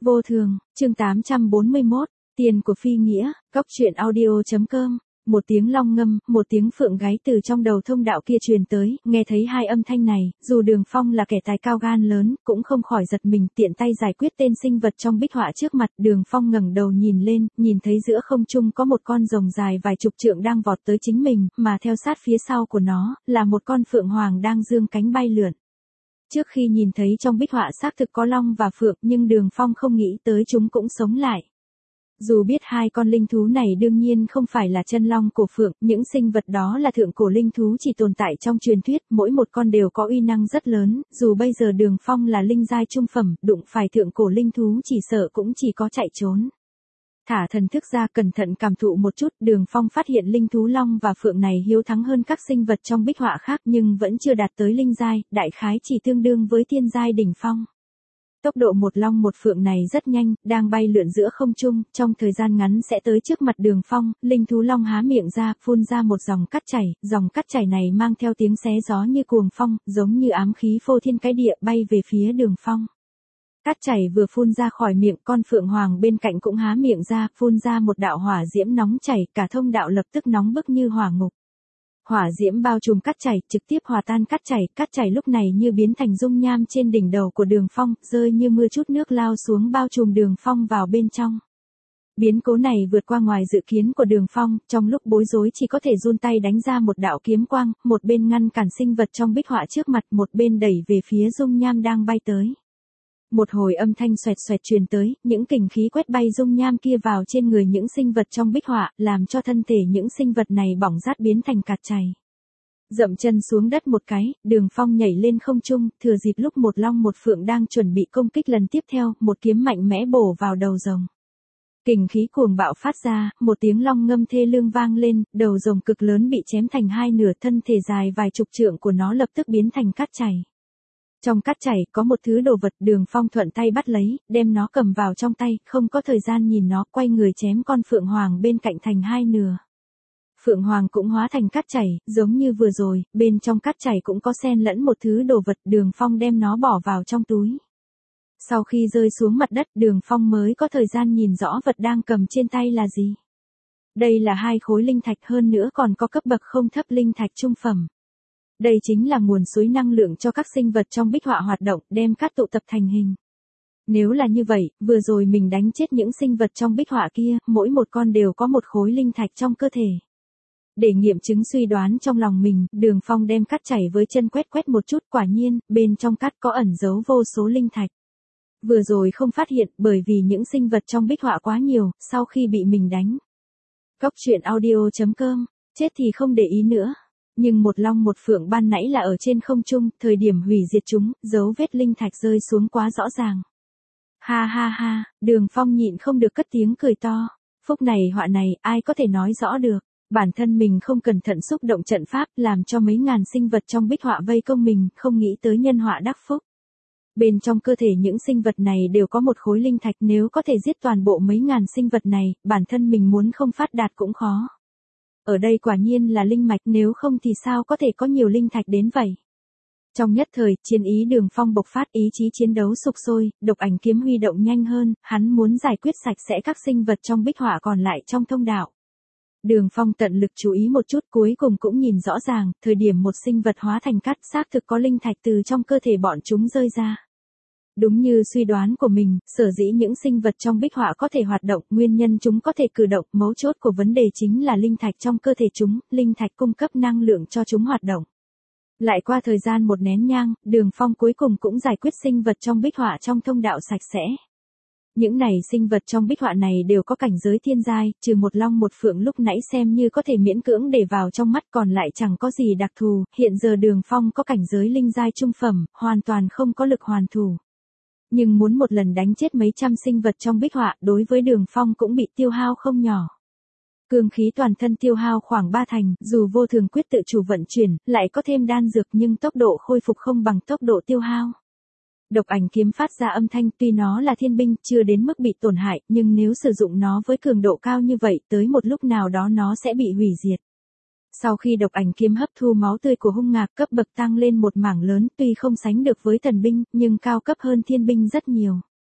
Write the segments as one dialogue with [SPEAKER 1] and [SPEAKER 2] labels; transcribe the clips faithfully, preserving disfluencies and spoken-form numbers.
[SPEAKER 1] Vô thường, chương tám trăm bốn mươi mốt, tiền của phi nghĩa, góc truyện audio.com. Một tiếng long ngâm, một tiếng phượng gáy từ trong đầu thông đạo kia truyền tới, nghe thấy hai âm thanh này, dù Đường Phong là kẻ tài cao gan lớn, cũng không khỏi giật mình, tiện tay giải quyết tên sinh vật trong bích họa trước mặt. Đường Phong ngẩng đầu nhìn lên, nhìn thấy giữa không trung có một con rồng dài vài chục trượng đang vọt tới chính mình, mà theo sát phía sau của nó, là một con phượng hoàng đang dương cánh bay lượn. Trước khi nhìn thấy trong bích họa xác thực có long và phượng, nhưng Đường Phong không nghĩ tới chúng cũng sống lại. Dù biết hai con linh thú này đương nhiên không phải là chân long cổ phượng, những sinh vật đó là thượng cổ linh thú chỉ tồn tại trong truyền thuyết, mỗi một con đều có uy năng rất lớn, dù bây giờ Đường Phong là linh giai trung phẩm, đụng phải thượng cổ linh thú chỉ sợ cũng chỉ có chạy trốn. Thả thần thức ra cẩn thận cảm thụ một chút, Đường Phong phát hiện linh thú long và phượng này hiếu thắng hơn các sinh vật trong bích họa khác nhưng vẫn chưa đạt tới linh giai, đại khái chỉ tương đương với thiên giai đỉnh phong. Tốc độ một long một phượng này rất nhanh, đang bay lượn giữa không trung, trong thời gian ngắn sẽ tới trước mặt Đường Phong. Linh thú long há miệng ra, phun ra một dòng cát chảy, dòng cát chảy này mang theo tiếng xé gió như cuồng phong, giống như ám khí phô thiên cái địa bay về phía Đường Phong. Cát chảy vừa phun ra khỏi miệng, con phượng hoàng bên cạnh cũng há miệng ra, phun ra một đạo hỏa diễm nóng chảy, cả thông đạo lập tức nóng bức như hỏa ngục. Hỏa diễm bao trùm cát chảy, trực tiếp hòa tan cát chảy, cát chảy lúc này như biến thành dung nham trên đỉnh đầu của Đường Phong, rơi như mưa chút nước lao xuống bao trùm Đường Phong vào bên trong. Biến cố này vượt qua ngoài dự kiến của Đường Phong, trong lúc bối rối chỉ có thể run tay đánh ra một đạo kiếm quang, một bên ngăn cản sinh vật trong bích họa trước mặt, một bên đẩy về phía dung nham đang bay tới. Một hồi âm thanh xoẹt xoẹt truyền tới, những kình khí quét bay dung nham kia vào trên người những sinh vật trong bích họa, làm cho thân thể những sinh vật này bỏng rát biến thành cát chảy. Dậm chân xuống đất một cái, Đường Phong nhảy lên không trung, thừa dịp lúc một long một phượng đang chuẩn bị công kích lần tiếp theo, một kiếm mạnh mẽ bổ vào đầu rồng. Kình khí cuồng bạo phát ra, một tiếng long ngâm thê lương vang lên, đầu rồng cực lớn bị chém thành hai nửa, thân thể dài vài chục trượng của nó lập tức biến thành cát chảy. Trong cát chảy có một thứ đồ vật, Đường Phong thuận tay bắt lấy, đem nó cầm vào trong tay, không có thời gian nhìn nó, quay người chém con phượng hoàng bên cạnh thành hai nửa. Phượng hoàng cũng hóa thành cát chảy, giống như vừa rồi, bên trong cát chảy cũng có xen lẫn một thứ đồ vật, Đường Phong đem nó bỏ vào trong túi. Sau khi rơi xuống mặt đất, Đường Phong mới có thời gian nhìn rõ vật đang cầm trên tay là gì. Đây là hai khối linh thạch, hơn nữa còn có cấp bậc không thấp linh thạch trung phẩm. Đây chính là nguồn suối năng lượng cho các sinh vật trong bích họa hoạt động, đem cát tụ tập thành hình. Nếu là như vậy, vừa rồi mình đánh chết những sinh vật trong bích họa kia, mỗi một con đều có một khối linh thạch trong cơ thể. Để nghiệm chứng suy đoán trong lòng mình, Đường Phong đem cát chảy với chân quét quét một chút, quả nhiên, bên trong cát có ẩn giấu vô số linh thạch. Vừa rồi không phát hiện, bởi vì những sinh vật trong bích họa quá nhiều, sau khi bị mình đánh. Góc truyện audio.com, chết thì không để ý nữa. Nhưng một long một phượng ban nãy là ở trên không trung, thời điểm hủy diệt chúng, dấu vết linh thạch rơi xuống quá rõ ràng. Ha ha ha, Đường Phong nhịn không được cất tiếng cười to. Phúc này họa này, ai có thể nói rõ được. Bản thân mình không cẩn thận xúc động trận pháp, làm cho mấy ngàn sinh vật trong bích họa vây công mình, không nghĩ tới nhân họa đắc phúc. Bên trong cơ thể những sinh vật này đều có một khối linh thạch, nếu có thể giết toàn bộ mấy ngàn sinh vật này, bản thân mình muốn không phát đạt cũng khó. Ở đây quả nhiên là linh mạch, nếu không thì sao có thể có nhiều linh thạch đến vậy. Trong nhất thời, chiến ý Đường Phong bộc phát, ý chí chiến đấu sục sôi, độc ảnh kiếm huy động nhanh hơn, hắn muốn giải quyết sạch sẽ các sinh vật trong bích họa còn lại trong thông đạo. Đường Phong tận lực chú ý một chút, cuối cùng cũng nhìn rõ ràng, thời điểm một sinh vật hóa thành cát, xác thực có linh thạch từ trong cơ thể bọn chúng rơi ra. Đúng như suy đoán của mình, sở dĩ những sinh vật trong bích họa có thể hoạt động, nguyên nhân chúng có thể cử động, mấu chốt của vấn đề chính là linh thạch trong cơ thể chúng, linh thạch cung cấp năng lượng cho chúng hoạt động. Lại qua thời gian một nén nhang, Đường Phong cuối cùng cũng giải quyết sinh vật trong bích họa trong thông đạo sạch sẽ. Những này sinh vật trong bích họa này đều có cảnh giới thiên giai, trừ một long một phượng lúc nãy xem như có thể miễn cưỡng để vào trong mắt, còn lại chẳng có gì đặc thù, hiện giờ Đường Phong có cảnh giới linh giai trung phẩm, hoàn toàn không có lực hoàn thủ. Nhưng muốn một lần đánh chết mấy trăm sinh vật trong bích họa, đối với Đường Phong cũng bị tiêu hao không nhỏ. Cương khí toàn thân tiêu hao khoảng ba thành, dù vô thường quyết tự chủ vận chuyển, lại có thêm đan dược nhưng tốc độ khôi phục không bằng tốc độ tiêu hao. Độc ảnh kiếm phát ra âm thanh, tuy nó là thiên binh, chưa đến mức bị tổn hại, nhưng nếu sử dụng nó với cường độ cao như vậy, tới một lúc nào đó nó sẽ bị hủy diệt. Sau khi độc ảnh kiếm hấp thu máu tươi của hung ngạc, cấp bậc tăng lên một mảng lớn, tuy không sánh được với thần binh, nhưng cao cấp hơn thiên binh rất nhiều.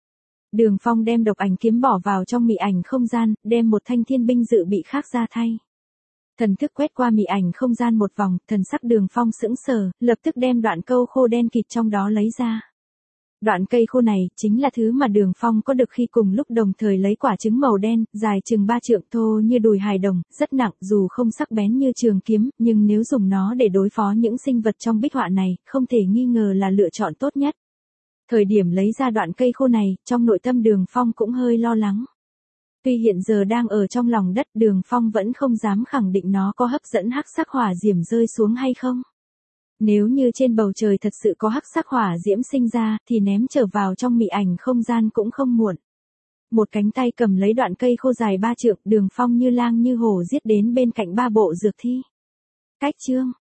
[SPEAKER 1] Đường Phong đem độc ảnh kiếm bỏ vào trong mị ảnh không gian, đem một thanh thiên binh dự bị khác ra thay. Thần thức quét qua mị ảnh không gian một vòng, thần sắc Đường Phong sững sờ, lập tức đem đoạn câu khô đen kịt trong đó lấy ra. Đoạn cây khô này, chính là thứ mà Đường Phong có được khi cùng lúc đồng thời lấy quả trứng màu đen, dài chừng ba trượng thô như đùi hài đồng, rất nặng dù không sắc bén như trường kiếm, nhưng nếu dùng nó để đối phó những sinh vật trong bích họa này, không thể nghi ngờ là lựa chọn tốt nhất. Thời điểm lấy ra đoạn cây khô này, trong nội tâm Đường Phong cũng hơi lo lắng. Tuy hiện giờ đang ở trong lòng đất, Đường Phong vẫn không dám khẳng định nó có hấp dẫn hắc sắc hỏa diễm rơi xuống hay không. Nếu như trên bầu trời thật sự có hắc sắc hỏa diễm sinh ra, thì ném trở vào trong mị ảnh không gian cũng không muộn. Một cánh tay cầm lấy đoạn cây khô dài ba trượng, Đường Phong như lang như hổ giết đến bên cạnh ba bộ dược thi. Cách chương